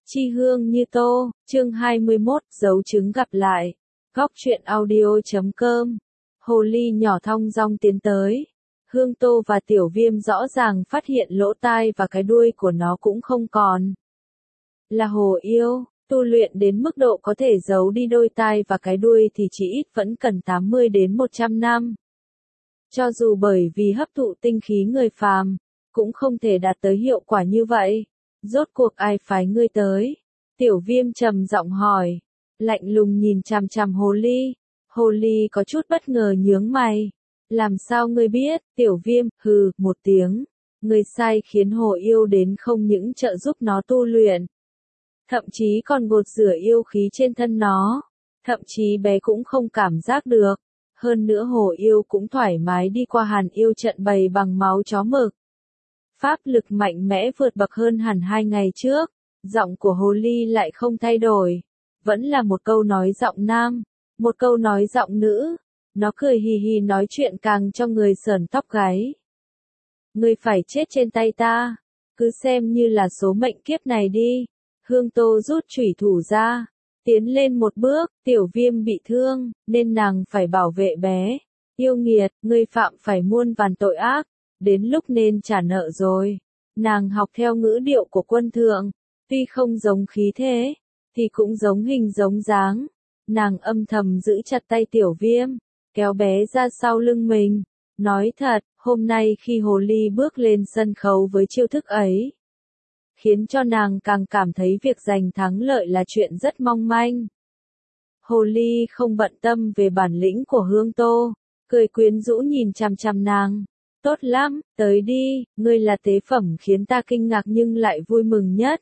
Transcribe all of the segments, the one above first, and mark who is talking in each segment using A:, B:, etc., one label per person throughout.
A: Chi hương như tô, chương 21, dấu chứng gặp lại. Góc truyện audio.com. Hồ ly nhỏ thong dong tiến tới. Hương Tô và Tiểu Viêm rõ ràng phát hiện lỗ tai và cái đuôi của nó cũng không còn. Là hồ yêu, tu luyện đến mức độ có thể giấu đi đôi tai và cái đuôi thì chỉ ít vẫn cần 80 đến 100 năm. Cho dù bởi vì hấp thụ tinh khí người phàm, cũng không thể đạt tới hiệu quả như vậy. Rốt cuộc ai phái ngươi tới? Tiểu Viêm trầm giọng hỏi. Lạnh lùng nhìn chằm chằm hồ ly. Hồ ly có chút bất ngờ nhướng mày. Làm sao ngươi biết? Tiểu Viêm, hừ, một tiếng. Ngươi sai khiến hồ yêu đến không những trợ giúp nó tu luyện. Thậm chí còn gột rửa yêu khí trên thân nó. Thậm chí bé cũng không cảm giác được. Hơn nữa hồ yêu cũng thoải mái đi qua hàn yêu trận bày bằng máu chó mực. Pháp lực mạnh mẽ vượt bậc hơn hẳn 2 ngày trước, giọng của hồ ly lại không thay đổi, vẫn là một câu nói giọng nam, một câu nói giọng nữ, nó cười hì hì nói chuyện càng cho người sởn tóc gáy. Ngươi phải chết trên tay ta, cứ xem như là số mệnh kiếp này đi. Hương Tô rút chủy thủ ra, tiến lên một bước, Tiểu Viêm bị thương, nên nàng phải bảo vệ bé. Yêu nghiệt, ngươi phạm phải muôn vàn tội ác. Đến lúc nên trả nợ rồi. Nàng học theo ngữ điệu của quân thượng, tuy không giống khí thế, thì cũng giống hình giống dáng. Nàng âm thầm giữ chặt tay Tiểu Viêm, kéo bé ra sau lưng mình. Nói thật, hôm nay khi hồ ly bước lên sân khấu với chiêu thức ấy, khiến cho nàng càng cảm thấy việc giành thắng lợi là chuyện rất mong manh. Hồ ly không bận tâm về bản lĩnh của Hương Tô, cười quyến rũ nhìn chằm chằm nàng. Tốt lắm, tới đi, ngươi là tế phẩm khiến ta kinh ngạc nhưng lại vui mừng nhất.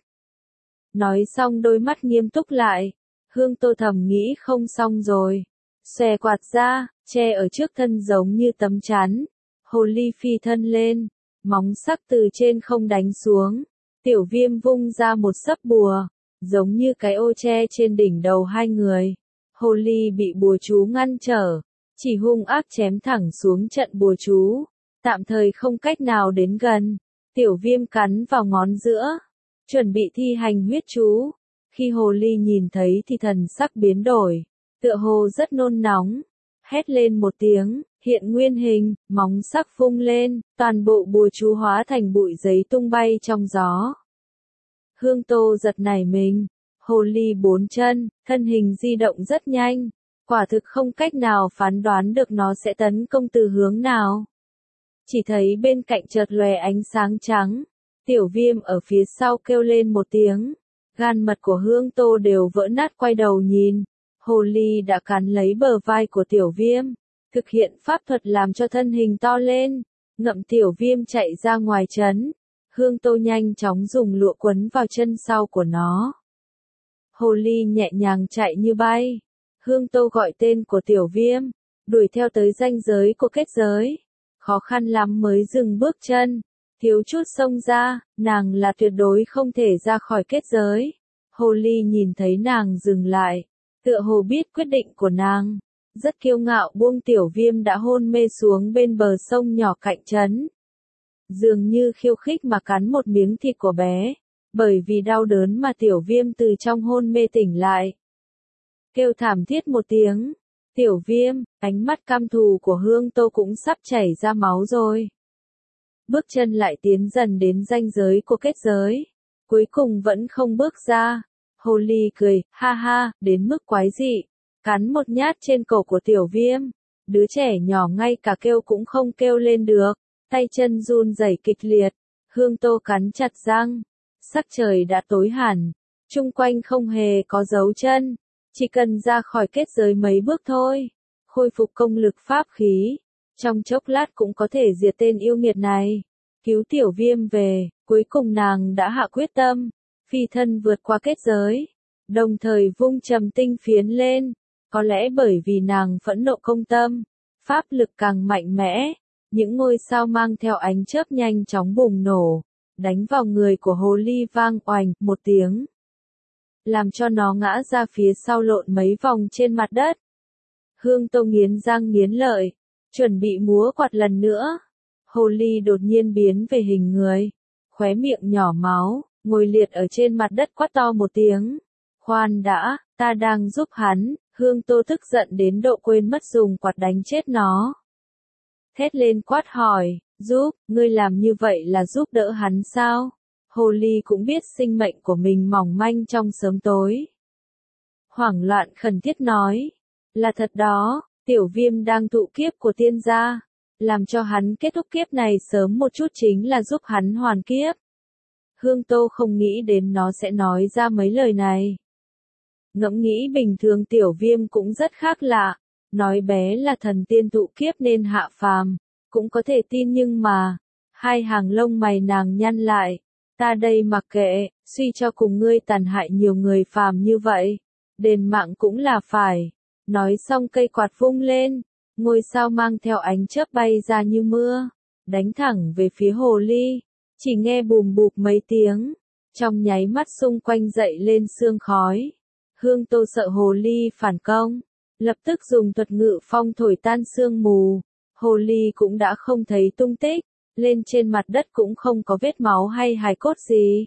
A: Nói xong đôi mắt nghiêm túc lại, Hương Tô thầm nghĩ không xong rồi. Xòe quạt ra, che ở trước thân giống như tấm chắn. Hồ ly phi thân lên, móng sắc từ trên không đánh xuống. Tiểu Viêm vung ra một sấp bùa, giống như cái ô che trên đỉnh đầu hai người. Hồ ly bị bùa chú ngăn trở, chỉ hung ác chém thẳng xuống trận bùa chú. Tạm thời không cách nào đến gần. Tiểu Viêm cắn vào ngón giữa, chuẩn bị thi hành huyết chú. Khi hồ ly nhìn thấy thì thần sắc biến đổi, tựa hồ rất nôn nóng. Hét lên một tiếng, hiện nguyên hình, móng sắc vung lên, toàn bộ bùa chú hóa thành bụi giấy tung bay trong gió. Hương Tô giật nảy mình, hồ ly 4 chân, thân hình di động rất nhanh, quả thực không cách nào phán đoán được nó sẽ tấn công từ hướng nào. Chỉ thấy bên cạnh chợt lóe ánh sáng trắng, Tiểu Viêm ở phía sau kêu lên một tiếng, gan mật của Hương Tô đều vỡ nát quay đầu nhìn, hồ ly đã cắn lấy bờ vai của Tiểu Viêm, thực hiện pháp thuật làm cho thân hình to lên, ngậm Tiểu Viêm chạy ra ngoài trấn. Hương Tô nhanh chóng dùng lụa quấn vào chân sau của nó. Hồ ly nhẹ nhàng chạy như bay. Hương Tô gọi tên của Tiểu Viêm, đuổi theo tới ranh giới của kết giới. Khó khăn lắm mới dừng bước chân, thiếu chút xông ra, nàng là tuyệt đối không thể ra khỏi kết giới. Hồ ly nhìn thấy nàng dừng lại, tựa hồ biết quyết định của nàng, rất kiêu ngạo buông Tiểu Viêm đã hôn mê xuống bên bờ sông nhỏ cạnh trấn. Dường như khiêu khích mà cắn một miếng thịt của bé, bởi vì đau đớn mà Tiểu Viêm từ trong hôn mê tỉnh lại. Kêu thảm thiết một tiếng. Tiểu Viêm, ánh mắt căm thù của Hương Tô cũng sắp chảy ra máu rồi. Bước chân lại tiến dần đến ranh giới của kết giới. Cuối cùng vẫn không bước ra. Hồ ly cười, ha ha, đến mức quái dị. Cắn một nhát trên cổ của Tiểu Viêm. Đứa trẻ nhỏ ngay cả kêu cũng không kêu lên được. Tay chân run rẩy kịch liệt. Hương Tô cắn chặt răng. Sắc trời đã tối hẳn. Chung quanh không hề có dấu chân. Chỉ cần ra khỏi kết giới mấy bước thôi, khôi phục công lực pháp khí, trong chốc lát cũng có thể diệt tên yêu nghiệt này, cứu Tiểu Viêm về. Cuối cùng nàng đã hạ quyết tâm, phi thân vượt qua kết giới, đồng thời vung trầm tinh phiến lên, có lẽ bởi vì nàng phẫn nộ công tâm, pháp lực càng mạnh mẽ, những ngôi sao mang theo ánh chớp nhanh chóng bùng nổ, đánh vào người của hồ ly vang oành một tiếng, làm cho nó ngã ra phía sau lộn mấy vòng trên mặt đất. Hương Tô nghiến răng nghiến lợi, chuẩn bị múa quạt lần nữa. Hồ ly đột nhiên biến về hình người, khóe miệng nhỏ máu, ngồi liệt ở trên mặt đất quát to một tiếng. Khoan đã, ta đang giúp hắn. Hương Tô tức giận đến độ quên mất dùng quạt đánh chết nó. Thét lên quát hỏi, giúp, ngươi làm như vậy là giúp đỡ hắn sao? Hồ ly cũng biết sinh mệnh của mình mỏng manh trong sớm tối. Hoảng loạn khẩn thiết nói, là thật đó, Tiểu Viêm đang thụ kiếp của tiên gia, làm cho hắn kết thúc kiếp này sớm một chút chính là giúp hắn hoàn kiếp. Hương Tô không nghĩ đến nó sẽ nói ra mấy lời này. Ngẫm nghĩ bình thường Tiểu Viêm cũng rất khác lạ, nói bé là thần tiên thụ kiếp nên hạ phàm, cũng có thể tin nhưng mà, hai hàng lông mày nàng nhăn lại, ta đây mặc kệ, suy cho cùng ngươi tàn hại nhiều người phàm như vậy, đền mạng cũng là phải. Nói xong cây quạt vung lên, ngôi sao mang theo ánh chớp bay ra như mưa, đánh thẳng về phía hồ ly, chỉ nghe bùm bụp mấy tiếng, trong nháy mắt xung quanh dậy lên sương khói. Hương Tô sợ hồ ly phản công, lập tức dùng thuật ngự phong thổi tan sương mù, hồ ly cũng đã không thấy tung tích, lên trên mặt đất cũng không có vết máu hay hài cốt gì.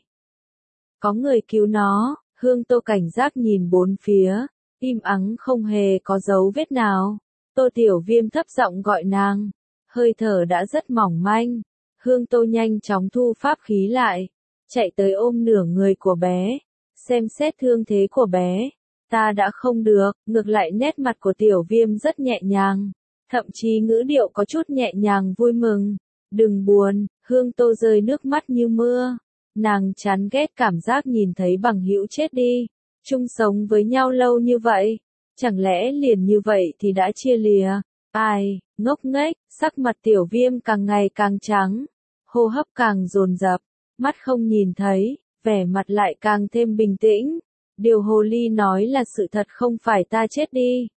A: Có người cứu nó, Hương Tô cảnh giác nhìn bốn phía, im ắng không hề có dấu vết nào. Tô Tiểu Viêm thấp giọng gọi nàng, hơi thở đã rất mỏng manh. Hương Tô nhanh chóng thu pháp khí lại, chạy tới ôm nửa người của bé, xem xét thương thế của bé. Ta đã không được, ngược lại nét mặt của Tiểu Viêm rất nhẹ nhàng, thậm chí ngữ điệu có chút nhẹ nhàng vui mừng. Đừng buồn, Hương Tô rơi nước mắt như mưa. Nàng chán ghét cảm giác nhìn thấy bằng hữu chết đi, chung sống với nhau lâu như vậy, chẳng lẽ liền như vậy thì đã chia lìa. Ai, ngốc nghếch, sắc mặt Tiểu Viêm càng ngày càng trắng, hô hấp càng dồn dập, mắt không nhìn thấy, vẻ mặt lại càng thêm bình tĩnh. Điều hồ ly nói là sự thật, không phải ta chết đi,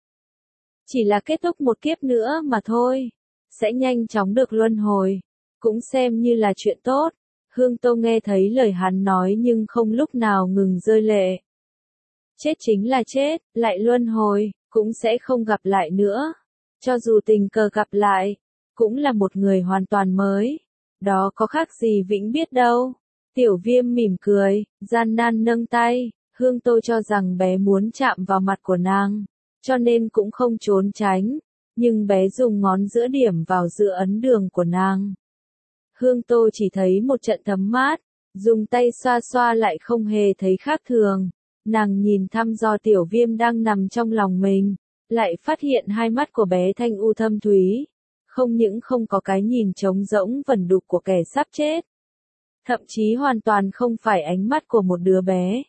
A: chỉ là kết thúc một kiếp nữa mà thôi, sẽ nhanh chóng được luân hồi, cũng xem như là chuyện tốt. Hương Tô nghe thấy lời hắn nói nhưng không lúc nào ngừng rơi lệ. Chết chính là chết, lại luân hồi, cũng sẽ không gặp lại nữa. Cho dù tình cờ gặp lại, cũng là một người hoàn toàn mới. Đó có khác gì vĩnh biết đâu. Tiểu Viêm mỉm cười, gian nan nâng tay. Hương Tô cho rằng bé muốn chạm vào mặt của nàng, cho nên cũng không trốn tránh. Nhưng bé dùng ngón giữa điểm vào giữa ấn đường của nàng. Hương Tô chỉ thấy một trận thấm mát, dùng tay xoa xoa lại không hề thấy khác thường. Nàng nhìn thăm dò Tiểu Viêm đang nằm trong lòng mình, lại phát hiện hai mắt của bé thanh u thâm thúy, không những không có cái nhìn trống rỗng vẩn đục của kẻ sắp chết, thậm chí hoàn toàn không phải ánh mắt của một đứa bé.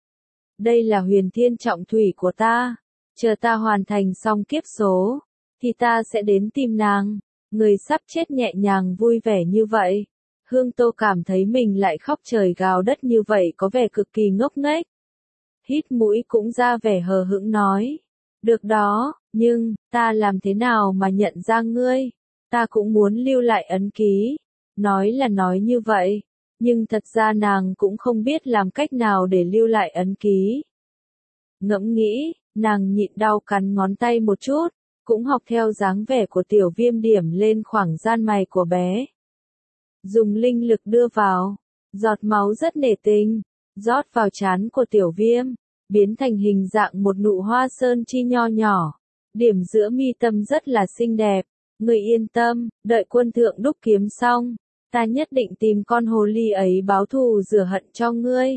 A: Đây là huyền thiên trọng thủy của ta, chờ ta hoàn thành xong kiếp số, thì ta sẽ đến tìm nàng. Người sắp chết nhẹ nhàng vui vẻ như vậy. Hương Tô cảm thấy mình lại khóc trời gào đất như vậy có vẻ cực kỳ ngốc nghếch. Hít mũi cũng ra vẻ hờ hững nói. Được đó, nhưng, ta làm thế nào mà nhận ra ngươi? Ta cũng muốn lưu lại ấn ký. Nói là nói như vậy, nhưng thật ra nàng cũng không biết làm cách nào để lưu lại ấn ký. Ngẫm nghĩ, nàng nhịn đau cắn ngón tay một chút, cũng học theo dáng vẻ của Tiểu Viêm điểm lên khoảng gian mày của bé. Dùng linh lực đưa vào, giọt máu rất nể tình, rót vào trán của Tiểu Viêm, biến thành hình dạng một nụ hoa sơn chi nho nhỏ. Điểm giữa mi tâm rất là xinh đẹp. Ngươi yên tâm, đợi quân thượng đúc kiếm xong, ta nhất định tìm con hồ ly ấy báo thù rửa hận cho ngươi.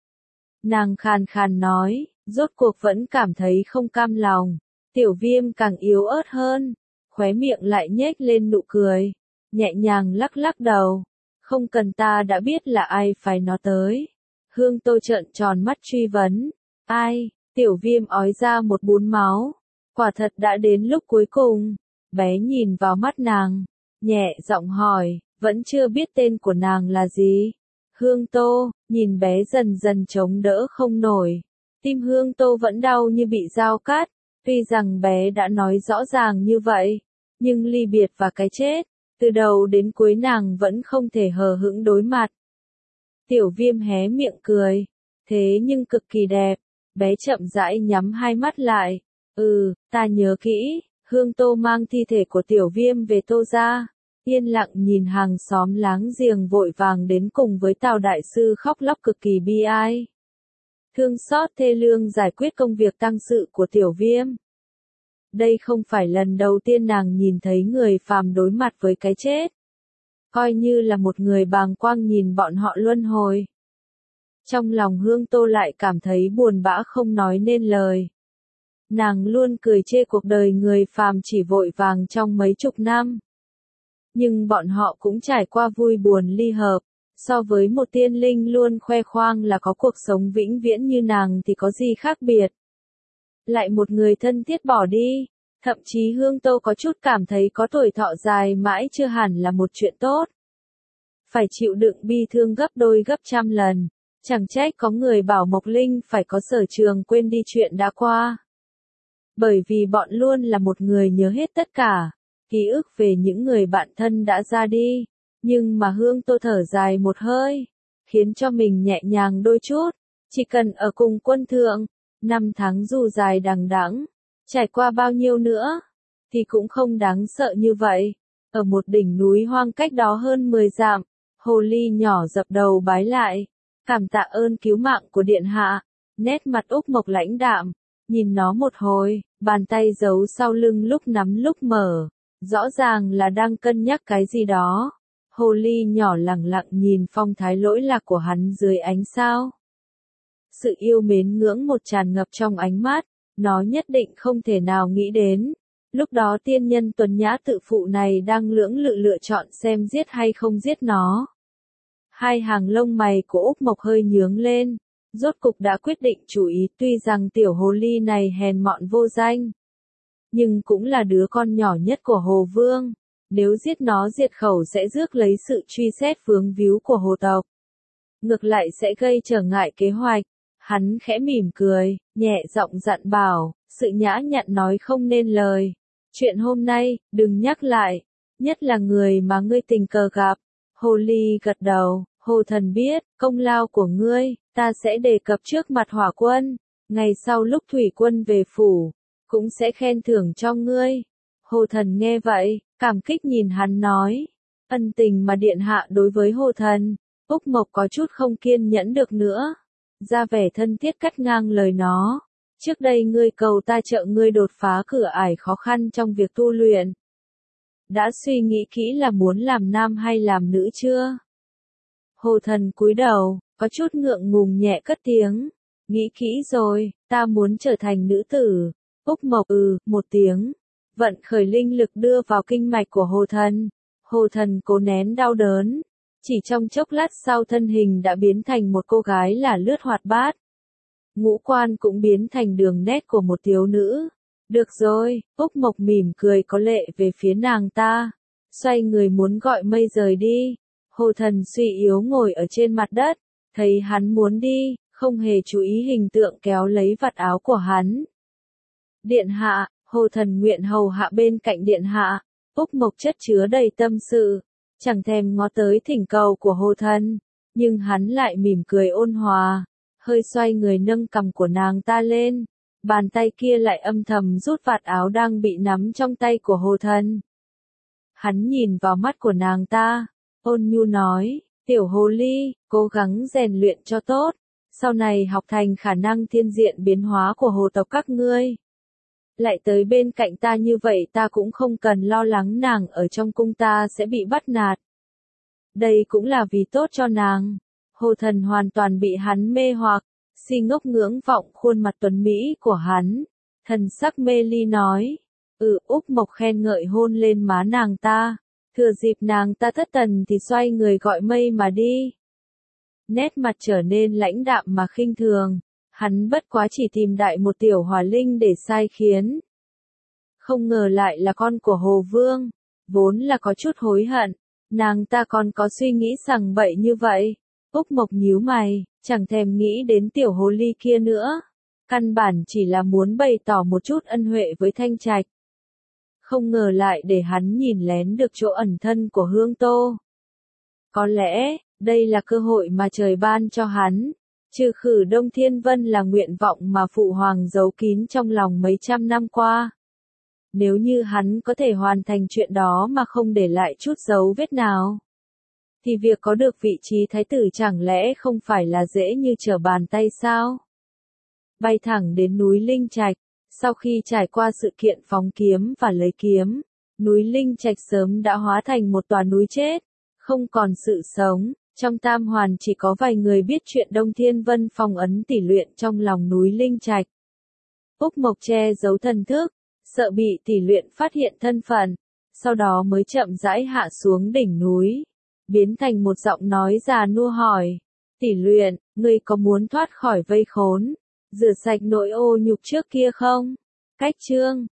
A: Nàng khàn khàn nói, rốt cuộc vẫn cảm thấy không cam lòng. Tiểu Viêm càng yếu ớt hơn, khóe miệng lại nhếch lên nụ cười, nhẹ nhàng lắc lắc đầu. Không cần, ta đã biết là ai phải nó tới. Hương Tô trợn tròn mắt truy vấn. Ai? Tiểu Viêm ói ra một bún máu. Quả thật đã đến lúc cuối cùng. Bé nhìn vào mắt nàng, nhẹ giọng hỏi, vẫn chưa biết tên của nàng là gì. Hương Tô, nhìn bé dần dần chống đỡ không nổi. Tim Hương Tô vẫn đau như bị dao cắt. Tuy rằng bé đã nói rõ ràng như vậy, nhưng ly biệt và cái chết, từ đầu đến cuối nàng vẫn không thể hờ hững đối mặt. Tiểu Viêm hé miệng cười, thế nhưng cực kỳ đẹp. Bé chậm rãi nhắm hai mắt lại. Ta nhớ kỹ. Hương Tô mang thi thể của Tiểu Viêm về Tô gia, yên lặng nhìn hàng xóm láng giềng vội vàng đến cùng với Tào đại sư khóc lóc cực kỳ bi ai. Thương xót thê lương giải quyết công việc tang sự của Tiểu Viêm. Đây không phải lần đầu tiên nàng nhìn thấy người phàm đối mặt với cái chết. Coi như là một người bàng quang nhìn bọn họ luân hồi. Trong lòng Hương Tô lại cảm thấy buồn bã không nói nên lời. Nàng luôn cười chê cuộc đời người phàm chỉ vội vàng trong mấy chục năm. Nhưng bọn họ cũng trải qua vui buồn ly hợp, so với một tiên linh luôn khoe khoang là có cuộc sống vĩnh viễn như nàng thì có gì khác biệt. Lại một người thân thiết bỏ đi, thậm chí Hương Tô có chút cảm thấy có tuổi thọ dài mãi chưa hẳn là một chuyện tốt. Phải chịu đựng bi thương gấp đôi gấp trăm lần, chẳng trách có người bảo Mộc Linh phải có sở trường quên đi chuyện đã qua. Bởi vì bọn luôn là một người nhớ hết tất cả, ký ức về những người bạn thân đã ra đi, nhưng mà Hương Tô thở dài một hơi, khiến cho mình nhẹ nhàng đôi chút, chỉ cần ở cùng Quân Thượng, 5 tháng dù dài đằng đẵng, trải qua bao nhiêu nữa, thì cũng không đáng sợ như vậy. Ở một đỉnh núi hoang cách đó hơn 10 dặm, hồ ly nhỏ dập đầu bái lại, cảm tạ ơn cứu mạng của điện hạ, nét mặt Úc Mộc lãnh đạm, nhìn nó một hồi, bàn tay giấu sau lưng lúc nắm lúc mở, rõ ràng là đang cân nhắc cái gì đó. Hồ ly nhỏ lẳng lặng nhìn phong thái lỗi lạc của hắn dưới ánh sao. Sự yêu mến ngưỡng một tràn ngập trong ánh mắt, nó nhất định không thể nào nghĩ đến. Lúc đó tiên nhân tuấn nhã tự phụ này đang lưỡng lự lựa chọn xem giết hay không giết nó. Hai hàng lông mày của Úc Mộc hơi nhướng lên, rốt cục đã quyết định chủ ý, tuy rằng tiểu hồ ly này hèn mọn vô danh, nhưng cũng là đứa con nhỏ nhất của Hồ Vương. Nếu giết nó diệt khẩu sẽ rước lấy sự truy xét vướng víu của hồ tộc. Ngược lại sẽ gây trở ngại kế hoạch. Hắn khẽ mỉm cười, nhẹ giọng dặn bảo, sự nhã nhặn nói không nên lời. Chuyện hôm nay, đừng nhắc lại, nhất là người mà ngươi tình cờ gặp. Hồ ly gật đầu, Hồ thần biết, công lao của ngươi, ta sẽ đề cập trước mặt Hỏa quân. Ngày sau lúc Thủy quân về phủ, cũng sẽ khen thưởng cho ngươi. Hồ thần nghe vậy, cảm kích nhìn hắn nói, ân tình mà điện hạ đối với Hồ thần. Úc Mộc có chút không kiên nhẫn được nữa, ra vẻ thân thiết cắt ngang lời nó. Trước đây ngươi cầu ta trợ ngươi đột phá cửa ải khó khăn trong việc tu luyện. Đã suy nghĩ kỹ là muốn làm nam hay làm nữ chưa? Hồ thần cúi đầu, có chút ngượng ngùng nhẹ cất tiếng. Nghĩ kỹ rồi, ta muốn trở thành nữ tử. Úc Mộc một tiếng. Vận khởi linh lực đưa vào kinh mạch của Hồ thần. Hồ thần cố nén đau đớn. Chỉ trong chốc lát sau thân hình đã biến thành một cô gái là lướt hoạt bát. Ngũ quan cũng biến thành đường nét của một thiếu nữ. Được rồi, Úc Mộc mỉm cười có lệ về phía nàng ta. Xoay người muốn gọi mây rời đi. Hồ thần suy yếu ngồi ở trên mặt đất. Thấy hắn muốn đi, không hề chú ý hình tượng kéo lấy vạt áo của hắn. Điện hạ, Hồ thần nguyện hầu hạ bên cạnh điện hạ. Úc Mộc chất chứa đầy tâm sự. Chẳng thèm ngó tới thỉnh cầu của Hồ thần. Nhưng hắn lại mỉm cười ôn hòa. Hơi xoay người nâng cằm của nàng ta lên. Bàn tay kia lại âm thầm rút vạt áo đang bị nắm trong tay của Hồ thần. Hắn nhìn vào mắt của nàng ta, ôn nhu nói, tiểu hồ ly, cố gắng rèn luyện cho tốt, sau này học thành khả năng thiên diện biến hóa của hồ tộc các ngươi. Lại tới bên cạnh ta như vậy ta cũng không cần lo lắng nàng ở trong cung ta sẽ bị bắt nạt. Đây cũng là vì tốt cho nàng. Hồ thần hoàn toàn bị hắn mê hoặc, si ngốc ngưỡng vọng khuôn mặt tuấn Mỹ của hắn. Thần sắc mê ly nói. Úc Mộc khen ngợi hôn lên má nàng ta. Thừa dịp nàng ta thất thần thì xoay người gọi mây mà đi. Nét mặt trở nên lãnh đạm mà khinh thường. Hắn bất quá chỉ tìm đại một tiểu hỏa linh để sai khiến. Không ngờ lại là con của Hồ Vương. Vốn là có chút hối hận. Nàng ta còn có suy nghĩ sằng bậy như vậy. Úc Mộc nhíu mày, chẳng thèm nghĩ đến tiểu hồ ly kia nữa. Căn bản chỉ là muốn bày tỏ một chút ân huệ với Thanh Trạch. Không ngờ lại để hắn nhìn lén được chỗ ẩn thân của Hương Tô. Có lẽ, đây là cơ hội mà trời ban cho hắn. Trừ khử Đông Thiên Vân là nguyện vọng mà Phụ Hoàng giấu kín trong lòng mấy trăm năm qua. Nếu như hắn có thể hoàn thành chuyện đó mà không để lại chút dấu vết nào, thì việc có được vị trí thái tử chẳng lẽ không phải là dễ như trở bàn tay sao? Bay thẳng đến núi Linh Trạch, sau khi trải qua sự kiện phóng kiếm và lấy kiếm, núi Linh Trạch sớm đã hóa thành một tòa núi chết, không còn sự sống. Trong Tam Hoàn chỉ có vài người biết chuyện Đông Thiên Vân phong ấn tỷ luyện trong lòng núi Linh Trạch. Úc Mộc che giấu thần thức, sợ bị tỷ luyện phát hiện thân phận, sau đó mới chậm rãi hạ xuống đỉnh núi, biến thành một giọng nói già nua hỏi, tỷ luyện, ngươi có muốn thoát khỏi vây khốn, rửa sạch nỗi ô nhục trước kia không? Cách chương